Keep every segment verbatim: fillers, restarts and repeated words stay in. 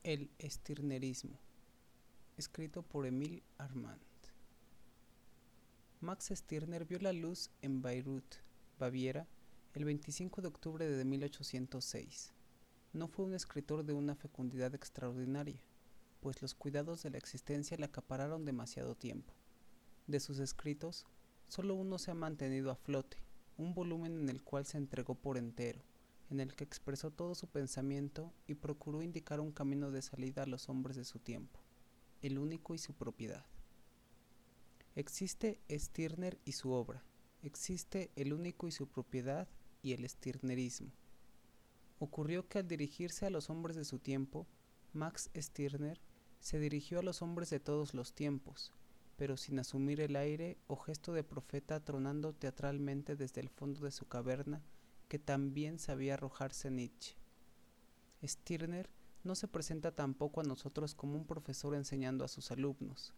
El Stirnerismo, escrito por Emile Armand. Max Stirner vio la luz en Bayreuth, Baviera, el veinticinco de octubre de mil ochocientos seis. No fue un escritor de una fecundidad extraordinaria, pues los cuidados de la existencia le acapararon demasiado tiempo. De sus escritos, solo uno se ha mantenido a flote, un volumen en el cual se entregó por entero, en el que expresó todo su pensamiento y procuró indicar un camino de salida a los hombres de su tiempo, el único y su propiedad. Existe Stirner y su obra, existe el único y su propiedad y el stirnerismo. Ocurrió que al dirigirse a los hombres de su tiempo, Max Stirner se dirigió a los hombres de todos los tiempos, pero sin asumir el aire o gesto de profeta tronando teatralmente desde el fondo de su caverna que también sabía arrojarse Nietzsche. Stirner no se presenta tampoco a nosotros como un profesor enseñando a sus alumnos.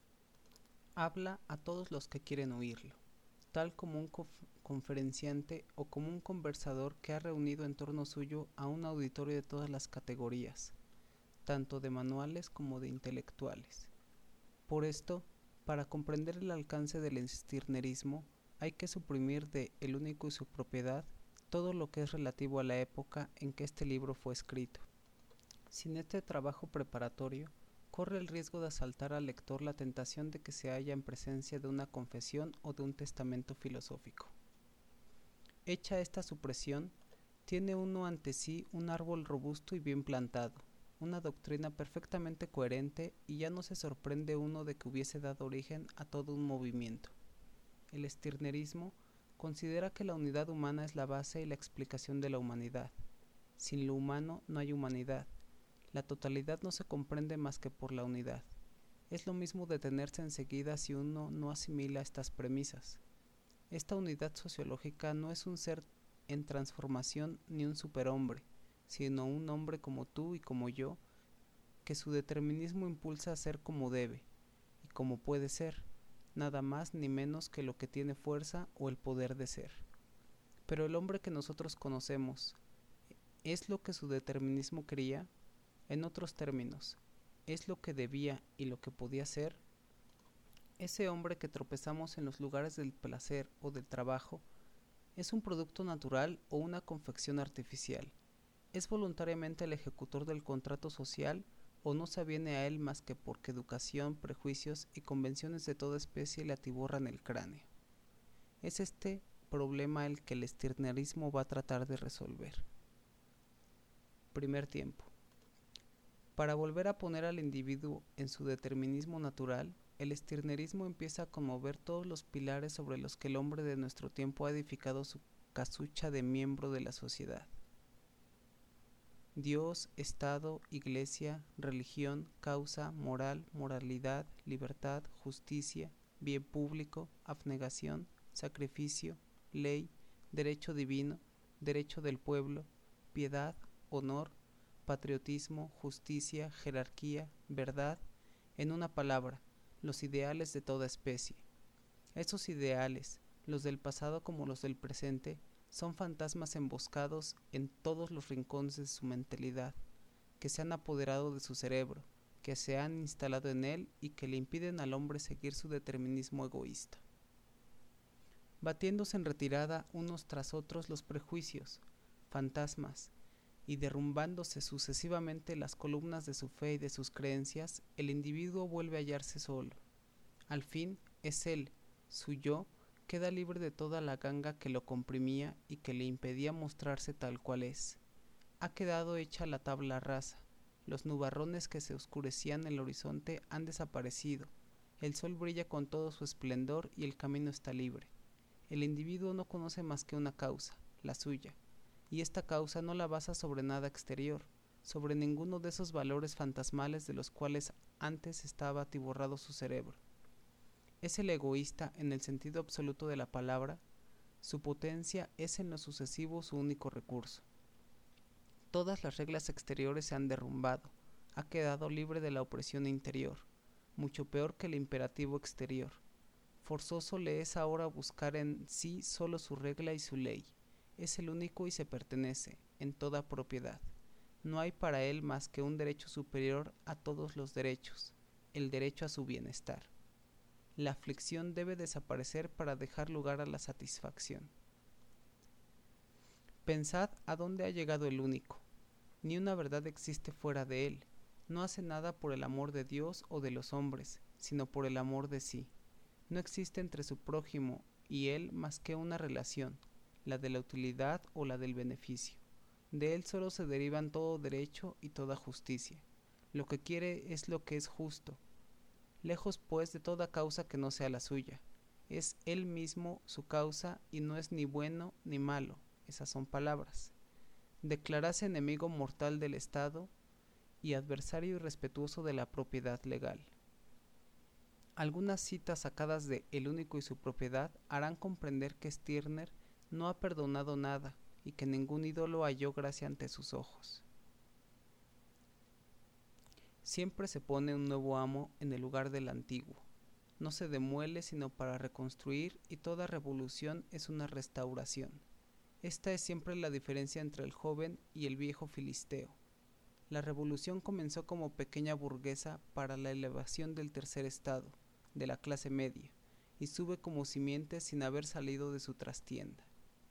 Habla a todos los que quieren oírlo, tal como un conf- conferenciante o como un conversador que ha reunido en torno suyo a un auditorio de todas las categorías, tanto de manuales como de intelectuales. Por esto, para comprender el alcance del stirnerismo, hay que suprimir de El único y su propiedad todo lo que es relativo a la época en que este libro fue escrito. Sin este trabajo preparatorio, corre el riesgo de asaltar al lector la tentación de que se halla en presencia de una confesión o de un testamento filosófico. Hecha esta supresión, tiene uno ante sí un árbol robusto y bien plantado, una doctrina perfectamente coherente, y ya no se sorprende uno de que hubiese dado origen a todo un movimiento. El stirnerismo considera que la unidad humana es la base y la explicación de la humanidad. Sin lo humano no hay humanidad. La totalidad no se comprende más que por la unidad. Es lo mismo detenerse enseguida si uno no asimila estas premisas. Esta unidad sociológica no es un ser en transformación ni un superhombre, sino un hombre como tú y como yo, que su determinismo impulsa a ser como debe y como puede ser, nada más ni menos que lo que tiene fuerza o el poder de ser. Pero el hombre que nosotros conocemos, ¿es lo que su determinismo quería? En otros términos, ¿es lo que debía y lo que podía ser? Ese hombre que tropezamos en los lugares del placer o del trabajo, ¿es un producto natural o una confección artificial? ¿Es voluntariamente el ejecutor del contrato social o no se aviene a él más que porque educación, prejuicios y convenciones de toda especie le atiborran el cráneo? Es este problema el que el stirnerismo va a tratar de resolver. Primer tiempo. Para volver a poner al individuo en su determinismo natural, el stirnerismo empieza a conmover todos los pilares sobre los que el hombre de nuestro tiempo ha edificado su casucha de miembro de la sociedad. Dios, Estado, Iglesia, religión, causa, moral, moralidad, libertad, justicia, bien público, abnegación, sacrificio, ley, derecho divino, derecho del pueblo, piedad, honor, patriotismo, justicia, jerarquía, verdad, en una palabra, los ideales de toda especie. Esos ideales, los del pasado como los del presente, son fantasmas emboscados en todos los rincones de su mentalidad, que se han apoderado de su cerebro, que se han instalado en él y que le impiden al hombre seguir su determinismo egoísta. Batiéndose en retirada unos tras otros los prejuicios, fantasmas, y derrumbándose sucesivamente las columnas de su fe y de sus creencias, el individuo vuelve a hallarse solo. Al fin es él, su yo, queda libre de toda la ganga que lo comprimía y que le impedía mostrarse tal cual es. Ha quedado hecha la tabla rasa, los nubarrones que se oscurecían en el horizonte han desaparecido, el sol brilla con todo su esplendor y el camino está libre. El individuo no conoce más que una causa, la suya, y esta causa no la basa sobre nada exterior, sobre ninguno de esos valores fantasmales de los cuales antes estaba atiborrado su cerebro. Es el egoísta en el sentido absoluto de la palabra, su potencia es en lo sucesivo su único recurso. Todas las reglas exteriores se han derrumbado, ha quedado libre de la opresión interior, mucho peor que el imperativo exterior. Forzoso le es ahora buscar en sí solo su regla y su ley, es el único y se pertenece, en toda propiedad. No hay para él más que un derecho superior a todos los derechos, el derecho a su bienestar. La aflicción debe desaparecer para dejar lugar a la satisfacción. Pensad a dónde ha llegado el único. Ni una verdad existe fuera de él. No hace nada por el amor de Dios o de los hombres, sino por el amor de sí. No existe entre su prójimo y él más que una relación, la de la utilidad o la del beneficio. De él solo se derivan todo derecho y toda justicia. Lo que quiere es lo que es justo. Lejos pues de toda causa que no sea la suya. Es él mismo su causa y no es ni bueno ni malo. Esas son palabras. Declararse enemigo mortal del Estado y adversario irrespetuoso de la propiedad legal. Algunas citas sacadas de El único y su propiedad harán comprender que Stirner no ha perdonado nada y que ningún ídolo halló gracia ante sus ojos. Siempre se pone un nuevo amo en el lugar del antiguo. No se demuele sino para reconstruir y toda revolución es una restauración. Esta es siempre la diferencia entre el joven y el viejo filisteo. La revolución comenzó como pequeña burguesa para la elevación del tercer estado, de la clase media, y sube como simiente sin haber salido de su trastienda.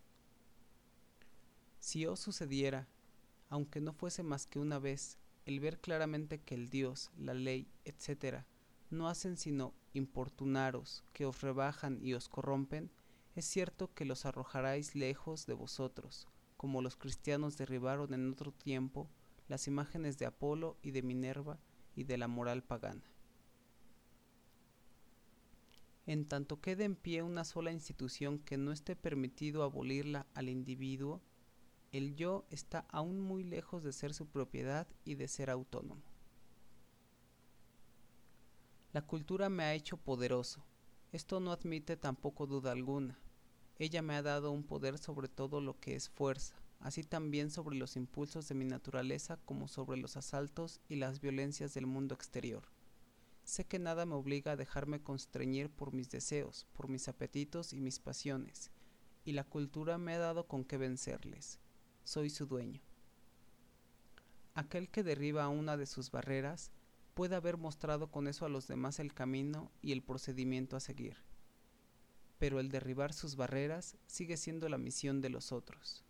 Si os sucediera, aunque no fuese más que una vez, el ver claramente que el Dios, la ley, etcétera, no hacen sino importunaros, que os rebajan y os corrompen, es cierto que los arrojaráis lejos de vosotros, como los cristianos derribaron en otro tiempo las imágenes de Apolo y de Minerva y de la moral pagana. En tanto quede en pie una sola institución que no esté permitido abolirla al individuo, el yo está aún muy lejos de ser su propiedad y de ser autónomo. La cultura me ha hecho poderoso. Esto no admite tampoco duda alguna. Ella me ha dado un poder sobre todo lo que es fuerza, así también sobre los impulsos de mi naturaleza como sobre los asaltos y las violencias del mundo exterior. Sé que nada me obliga a dejarme constreñir por mis deseos, por mis apetitos y mis pasiones, y la cultura me ha dado con qué vencerles. Soy su dueño. Aquel que derriba una de sus barreras puede haber mostrado con eso a los demás el camino y el procedimiento a seguir, pero el derribar sus barreras sigue siendo la misión de los otros.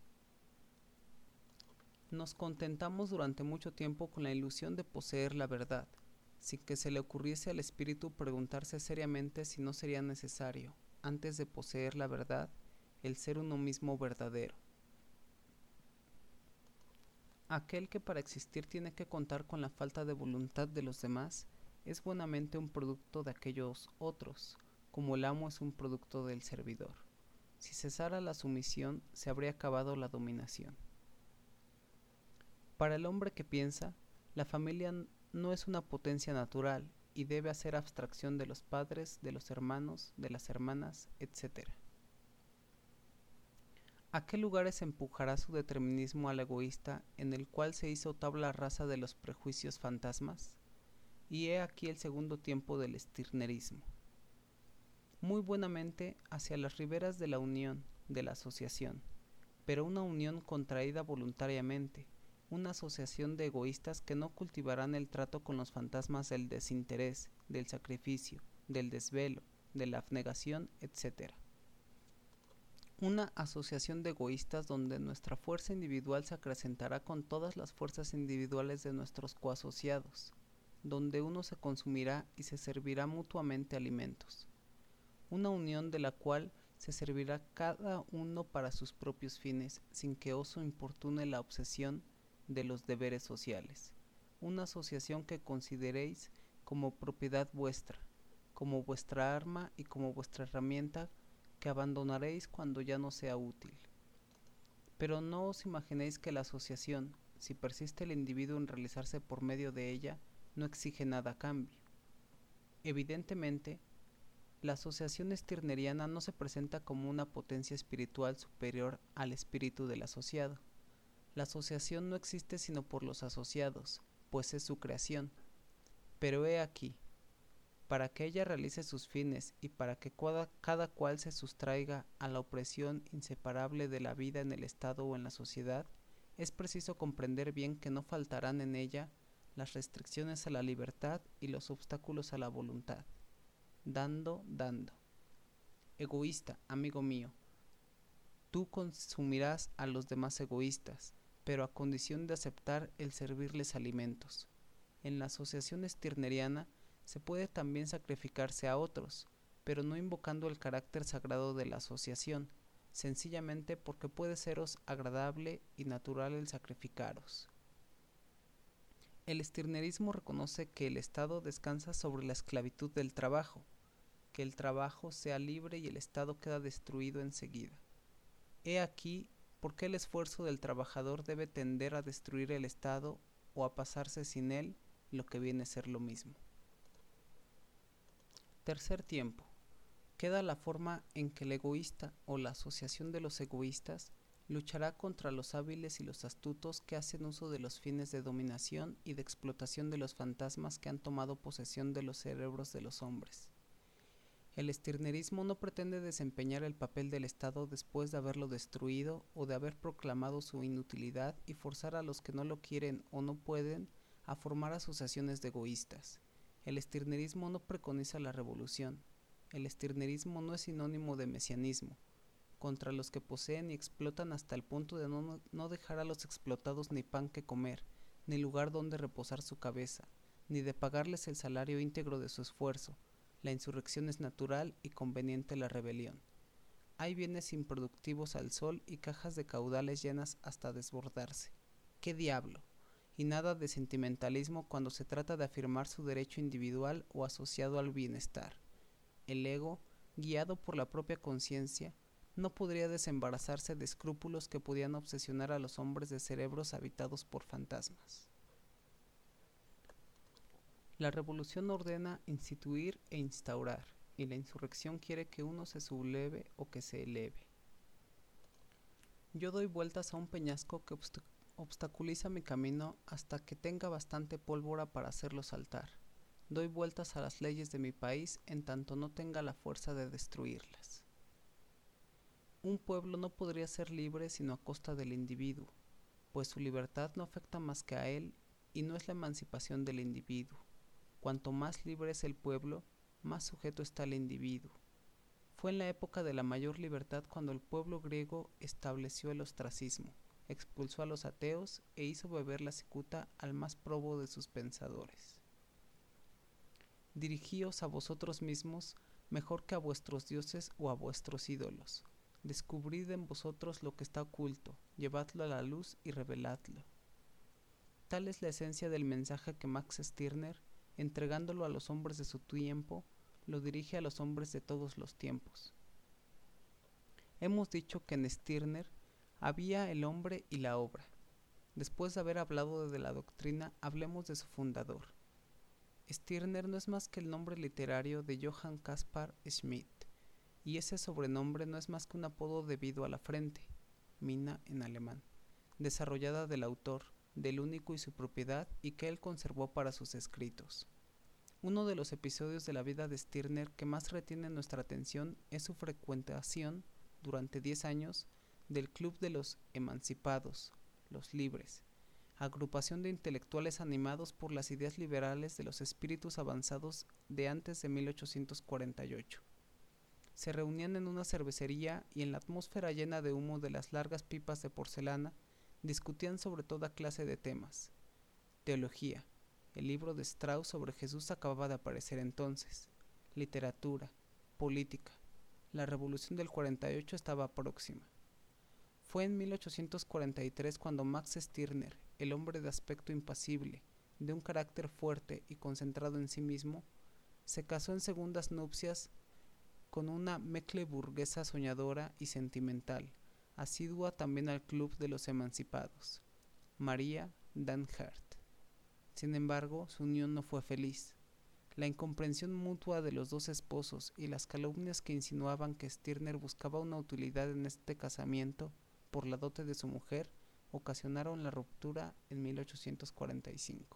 Nos contentamos durante mucho tiempo con la ilusión de poseer la verdad, sin que se le ocurriese al espíritu preguntarse seriamente si no sería necesario, antes de poseer la verdad, el ser uno mismo verdadero. Aquel que para existir tiene que contar con la falta de voluntad de los demás es buenamente un producto de aquellos otros, como el amo es un producto del servidor. Si cesara la sumisión, se habría acabado la dominación. Para el hombre que piensa, la familia no es una potencia natural y debe hacer abstracción de los padres, de los hermanos, de las hermanas, etcétera. ¿A qué lugares empujará su determinismo al egoísta en el cual se hizo tabla rasa de los prejuicios fantasmas? Y he aquí el segundo tiempo del stirnerismo. Muy buenamente hacia las riberas de la unión, de la asociación, pero una unión contraída voluntariamente, una asociación de egoístas que no cultivarán el trato con los fantasmas del desinterés, del sacrificio, del desvelo, de la abnegación, etcétera. Una asociación de egoístas donde nuestra fuerza individual se acrecentará con todas las fuerzas individuales de nuestros coasociados, donde uno se consumirá y se servirá mutuamente alimentos. Una unión de la cual se servirá cada uno para sus propios fines, sin que oso importune la obsesión de los deberes sociales. Una asociación que consideréis como propiedad vuestra, como vuestra arma y como vuestra herramienta que abandonaréis cuando ya no sea útil. Pero no os imaginéis que la asociación, si persiste el individuo en realizarse por medio de ella, no exige nada a cambio. Evidentemente, la asociación stirneriana no se presenta como una potencia espiritual superior al espíritu del asociado. La asociación no existe sino por los asociados, pues es su creación. Pero he aquí, para que ella realice sus fines y para que cada, cada cual se sustraiga a la opresión inseparable de la vida en el Estado o en la sociedad, es preciso comprender bien que no faltarán en ella las restricciones a la libertad y los obstáculos a la voluntad. Dando, dando. Egoísta, amigo mío, tú consumirás a los demás egoístas, pero a condición de aceptar el servirles alimentos. En la asociación stirneriana se puede también sacrificarse a otros, pero no invocando el carácter sagrado de la asociación, sencillamente porque puede seros agradable y natural el sacrificaros. El stirnerismo reconoce que el Estado descansa sobre la esclavitud del trabajo, que el trabajo sea libre y el Estado queda destruido enseguida. He aquí por qué el esfuerzo del trabajador debe tender a destruir el Estado o a pasarse sin él, lo que viene a ser lo mismo. Tercer tiempo. Queda la forma en que el egoísta o la asociación de los egoístas luchará contra los hábiles y los astutos que hacen uso de los fines de dominación y de explotación de los fantasmas que han tomado posesión de los cerebros de los hombres. El stirnerismo no pretende desempeñar el papel del Estado después de haberlo destruido o de haber proclamado su inutilidad y forzar a los que no lo quieren o no pueden a formar asociaciones de egoístas. El stirnerismo no preconiza la revolución. El stirnerismo no es sinónimo de mesianismo, contra los que poseen y explotan hasta el punto de no, no dejar a los explotados ni pan que comer, ni lugar donde reposar su cabeza, ni de pagarles el salario íntegro de su esfuerzo. La insurrección es natural y conveniente la rebelión. Hay bienes improductivos al sol y cajas de caudales llenas hasta desbordarse. ¡Qué diablo! Y nada de sentimentalismo cuando se trata de afirmar su derecho individual o asociado al bienestar. El ego, guiado por la propia conciencia, no podría desembarazarse de escrúpulos que podían obsesionar a los hombres de cerebros habitados por fantasmas. La revolución ordena instituir e instaurar, y la insurrección quiere que uno se subleve o que se eleve. Yo doy vueltas a un peñasco que obst- obstaculiza mi camino hasta que tenga bastante pólvora para hacerlo saltar. Doy vueltas a las leyes de mi país en tanto no tenga la fuerza de destruirlas. Un pueblo no podría ser libre sino a costa del individuo, pues su libertad no afecta más que a él y no es la emancipación del individuo. Cuanto más libre es el pueblo, más sujeto está el individuo. Fue en la época de la mayor libertad cuando el pueblo griego estableció el ostracismo, expulsó a los ateos e hizo beber la cicuta al más probo de sus pensadores. Dirigíos a vosotros mismos mejor que a vuestros dioses o a vuestros ídolos. Descubrid en vosotros lo que está oculto, llevadlo a la luz y reveladlo. Tal es la esencia del mensaje que Max Stirner, entregándolo a los hombres de su tiempo, lo dirige a los hombres de todos los tiempos. Hemos dicho que en Stirner había el hombre y la obra. Después de haber hablado de la doctrina, hablemos de su fundador. Stirner no es más que el nombre literario de Johann Caspar Schmidt, y ese sobrenombre no es más que un apodo debido a la frente, mina en alemán, desarrollada del autor, del único y su propiedad, y que él conservó para sus escritos. Uno de los episodios de la vida de Stirner que más retiene nuestra atención es su frecuentación, durante diez años, del Club de los Emancipados, los Libres, agrupación de intelectuales animados por las ideas liberales de los espíritus avanzados de antes de mil ochocientos cuarenta y ocho. Se reunían en una cervecería y en la atmósfera llena de humo de las largas pipas de porcelana discutían sobre toda clase de temas. Teología, el libro de Strauss sobre Jesús acababa de aparecer entonces. Literatura, política, la revolución del cuarenta y ocho estaba próxima. Fue en mil ochocientos cuarenta y tres cuando Max Stirner, el hombre de aspecto impasible, de un carácter fuerte y concentrado en sí mismo, se casó en segundas nupcias con una mecklemburguesa soñadora y sentimental, asidua también al Club de los Emancipados, María Danhert. Sin embargo, su unión no fue feliz. La incomprensión mutua de los dos esposos y las calumnias que insinuaban que Stirner buscaba una utilidad en este casamiento por la dote de su mujer ocasionaron la ruptura en mil ochocientos cuarenta y cinco.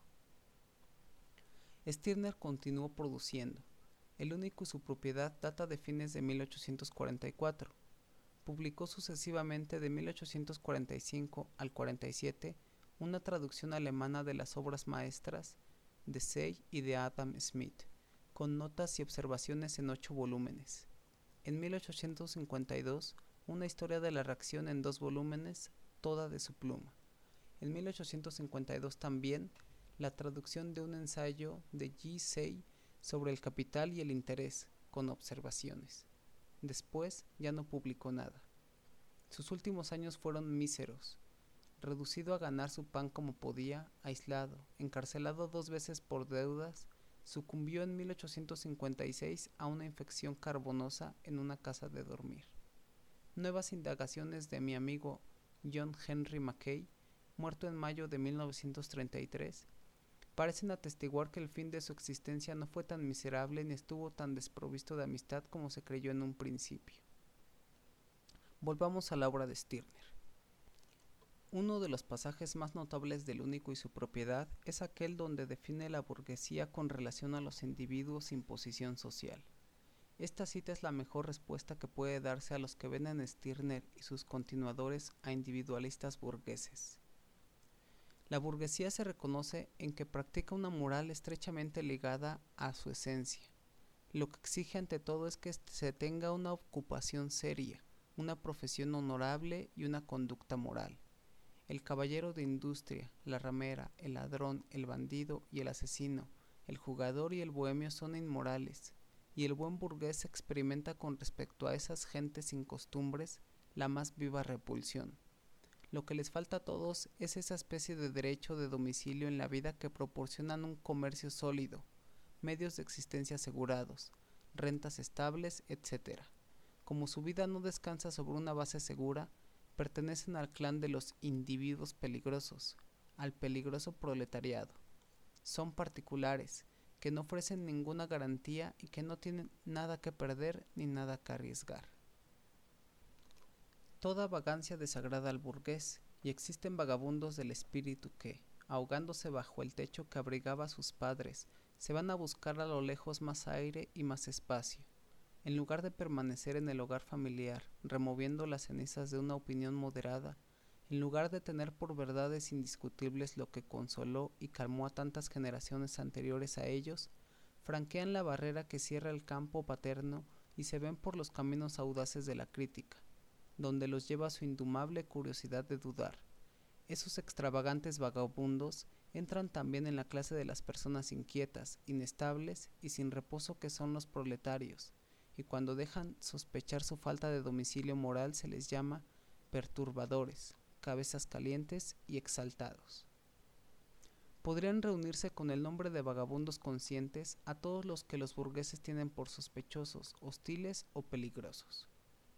Stirner continuó produciendo. El único y su propiedad data de fines de mil ochocientos cuarenta y cuatro. publicó sucesivamente de mil ochocientos cuarenta y cinco al cuarenta y siete una traducción alemana de las obras maestras de Say y de Adam Smith, con notas y observaciones en ocho volúmenes. En mil ochocientos cincuenta y dos, una historia de la reacción en dos volúmenes, toda de su pluma. En mil ochocientos cincuenta y dos también, la traducción de un ensayo de G. Say sobre el capital y el interés, con observaciones. Después ya no publicó nada. Sus últimos años fueron míseros. Reducido a ganar su pan como podía, aislado, encarcelado dos veces por deudas, sucumbió en mil ochocientos cincuenta y seis a una infección carbonosa en una casa de dormir. Nuevas indagaciones de mi amigo John Henry Mackay, muerto en mayo de mil novecientos treinta y tres, parecen atestiguar que el fin de su existencia no fue tan miserable ni estuvo tan desprovisto de amistad como se creyó en un principio. Volvamos a la obra de Stirner. Uno de los pasajes más notables del Único y su propiedad es aquel donde define la burguesía con relación a los individuos sin posición social. Esta cita es la mejor respuesta que puede darse a los que ven en Stirner y sus continuadores a individualistas burgueses. La burguesía se reconoce en que practica una moral estrechamente ligada a su esencia. Lo que exige ante todo es que se tenga una ocupación seria, una profesión honorable y una conducta moral. El caballero de industria, la ramera, el ladrón, el bandido y el asesino, el jugador y el bohemio son inmorales, y el buen burgués experimenta con respecto a esas gentes sin costumbres la más viva repulsión. Lo que les falta a todos es esa especie de derecho de domicilio en la vida que proporcionan un comercio sólido, medios de existencia asegurados, rentas estables, etcétera. Como su vida no descansa sobre una base segura, pertenecen al clan de los individuos peligrosos, al peligroso proletariado. Son particulares, que no ofrecen ninguna garantía y que no tienen nada que perder ni nada que arriesgar. Toda vagancia desagrada al burgués, y existen vagabundos del espíritu que, ahogándose bajo el techo que abrigaba a sus padres, se van a buscar a lo lejos más aire y más espacio. En lugar de permanecer en el hogar familiar, removiendo las cenizas de una opinión moderada, en lugar de tener por verdades indiscutibles lo que consoló y calmó a tantas generaciones anteriores a ellos, franquean la barrera que cierra el campo paterno y se ven por los caminos audaces de la crítica, donde los lleva su indomable curiosidad de dudar. Esos extravagantes vagabundos entran también en la clase de las personas inquietas, inestables y sin reposo que son los proletarios, y cuando dejan sospechar su falta de domicilio moral se les llama perturbadores, cabezas calientes y exaltados. Podrían reunirse con el nombre de vagabundos conscientes a todos los que los burgueses tienen por sospechosos, hostiles o peligrosos.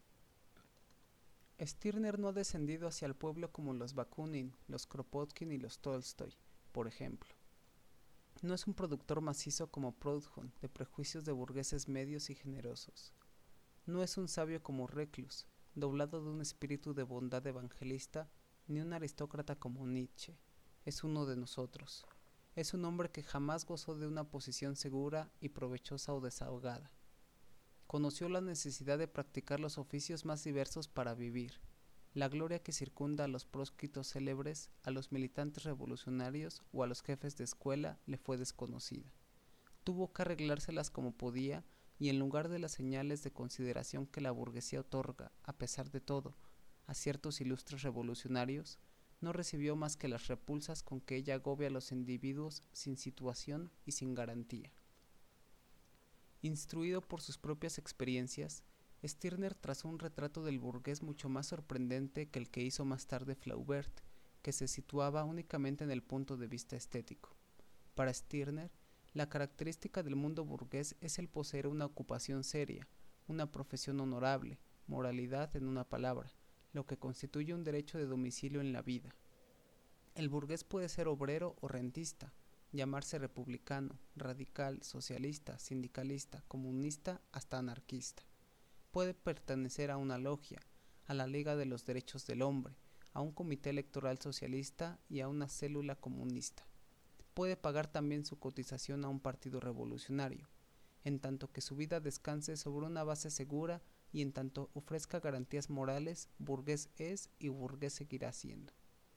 Stirner no ha descendido hacia el pueblo como los Bakunin, los Kropotkin y los Tolstoy, por ejemplo. No es un productor macizo como Proudhon, de prejuicios de burgueses medios y generosos. No es un sabio como Reclus, doblado de un espíritu de bondad evangelista, ni un aristócrata como Nietzsche. Es uno de nosotros. Es un hombre que jamás gozó de una posición segura y provechosa o desahogada. Conoció la necesidad de practicar los oficios más diversos para vivir. La gloria que circunda a los proscritos célebres, a los militantes revolucionarios o a los jefes de escuela le fue desconocida. Tuvo que arreglárselas como podía y en lugar de las señales de consideración que la burguesía otorga, a pesar de todo, a ciertos ilustres revolucionarios, no recibió más que las repulsas con que ella agobia a los individuos sin situación y sin garantía. Instruido por sus propias experiencias, Stirner trazó un retrato del burgués mucho más sorprendente que el que hizo más tarde Flaubert, que se situaba únicamente en el punto de vista estético. Para Stirner, la característica del mundo burgués es el poseer una ocupación seria, una profesión honorable, moralidad en una palabra, lo que constituye un derecho de domicilio en la vida. El burgués puede ser obrero o rentista, llamarse republicano, radical, socialista, sindicalista, comunista, hasta anarquista. Puede pertenecer a una logia, a la Liga de los Derechos del Hombre, a un comité electoral socialista y a una célula comunista. Puede pagar también su cotización a un partido revolucionario, en tanto que su vida descanse sobre una base segura y en tanto ofrezca garantías morales, burgués es y burgués seguirá siendo.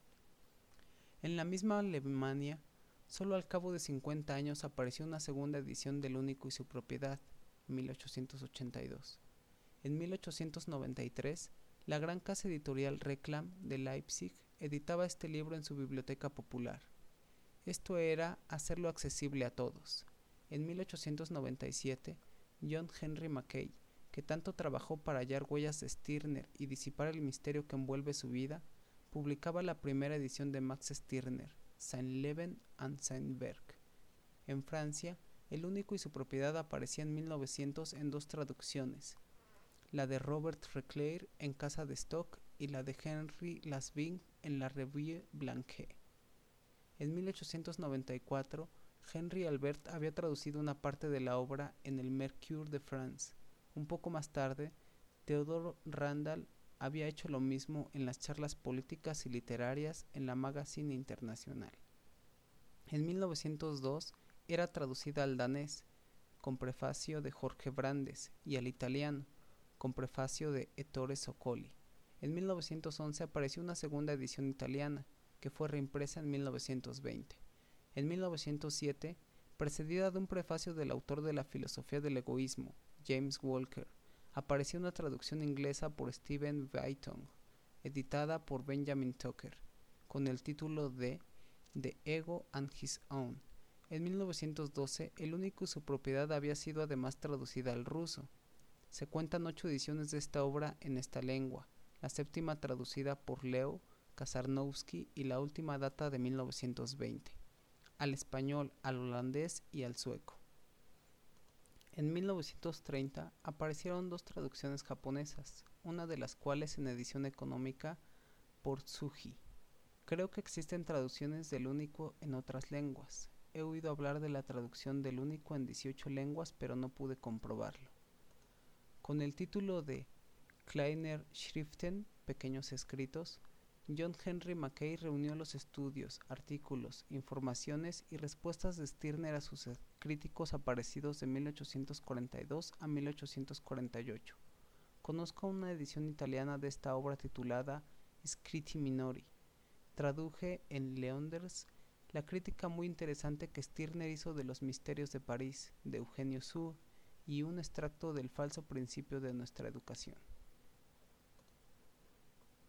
En la misma Alemania, solo al cabo de cincuenta años apareció una segunda edición del Único y su propiedad, mil ochocientos ochenta y dos. En mil ochocientos noventa y tres, la gran casa editorial Reclam de Leipzig editaba este libro en su biblioteca popular. Esto era hacerlo accesible a todos. En mil ochocientos noventa y siete, John Henry Mackay, que tanto trabajó para hallar huellas de Stirner y disipar el misterio que envuelve su vida, publicaba la primera edición de Max Stirner, Sein Leben und sein Werk. En Francia, El Único y su propiedad aparecía en mil novecientos en dos traducciones, la de Robert Reclair en Casa de Stock y la de Henry Lasvigne en la Revue Blanche. En mil ochocientos noventa y cuatro, Henry Albert había traducido una parte de la obra en el Mercure de France. Un poco más tarde, Theodore Randall había hecho lo mismo en las charlas políticas y literarias en la Magazine International. En mil novecientos dos era traducida al danés, con prefacio de Jorge Brandes, y al italiano, con prefacio de Ettore Soccoli. En mil novecientos once apareció una segunda edición italiana, que fue reimpresa en mil novecientos veinte. En mil novecientos siete, precedida de un prefacio del autor de la filosofía del egoísmo, James Walker, apareció una traducción inglesa por Stephen Waiting, editada por Benjamin Tucker, con el título de The Ego and His Own. En mil novecientos doce, El Único y su propiedad había sido además traducida al ruso. Se cuentan ocho ediciones de esta obra en esta lengua, la séptima traducida por Leo Kasarnowski y la última data de mil novecientos veinte, al español, al holandés y al sueco. En mil novecientos treinta aparecieron dos traducciones japonesas, una de las cuales en edición económica por Tsuji. Creo que existen traducciones del Único en otras lenguas. He oído hablar de la traducción del Único en dieciocho lenguas, pero no pude comprobarlo. Con el título de Kleiner Schriften, pequeños escritos, John Henry Mackay reunió los estudios, artículos, informaciones y respuestas de Stirner a sus críticos aparecidos de mil ochocientos cuarenta y dos a mil ochocientos cuarenta y ocho. Conozco una edición italiana de esta obra titulada Scritti Minori. Traduje en Leonders la crítica muy interesante que Stirner hizo de Los misterios de París, de Eugenio Sue, y un extracto del falso principio de nuestra educación.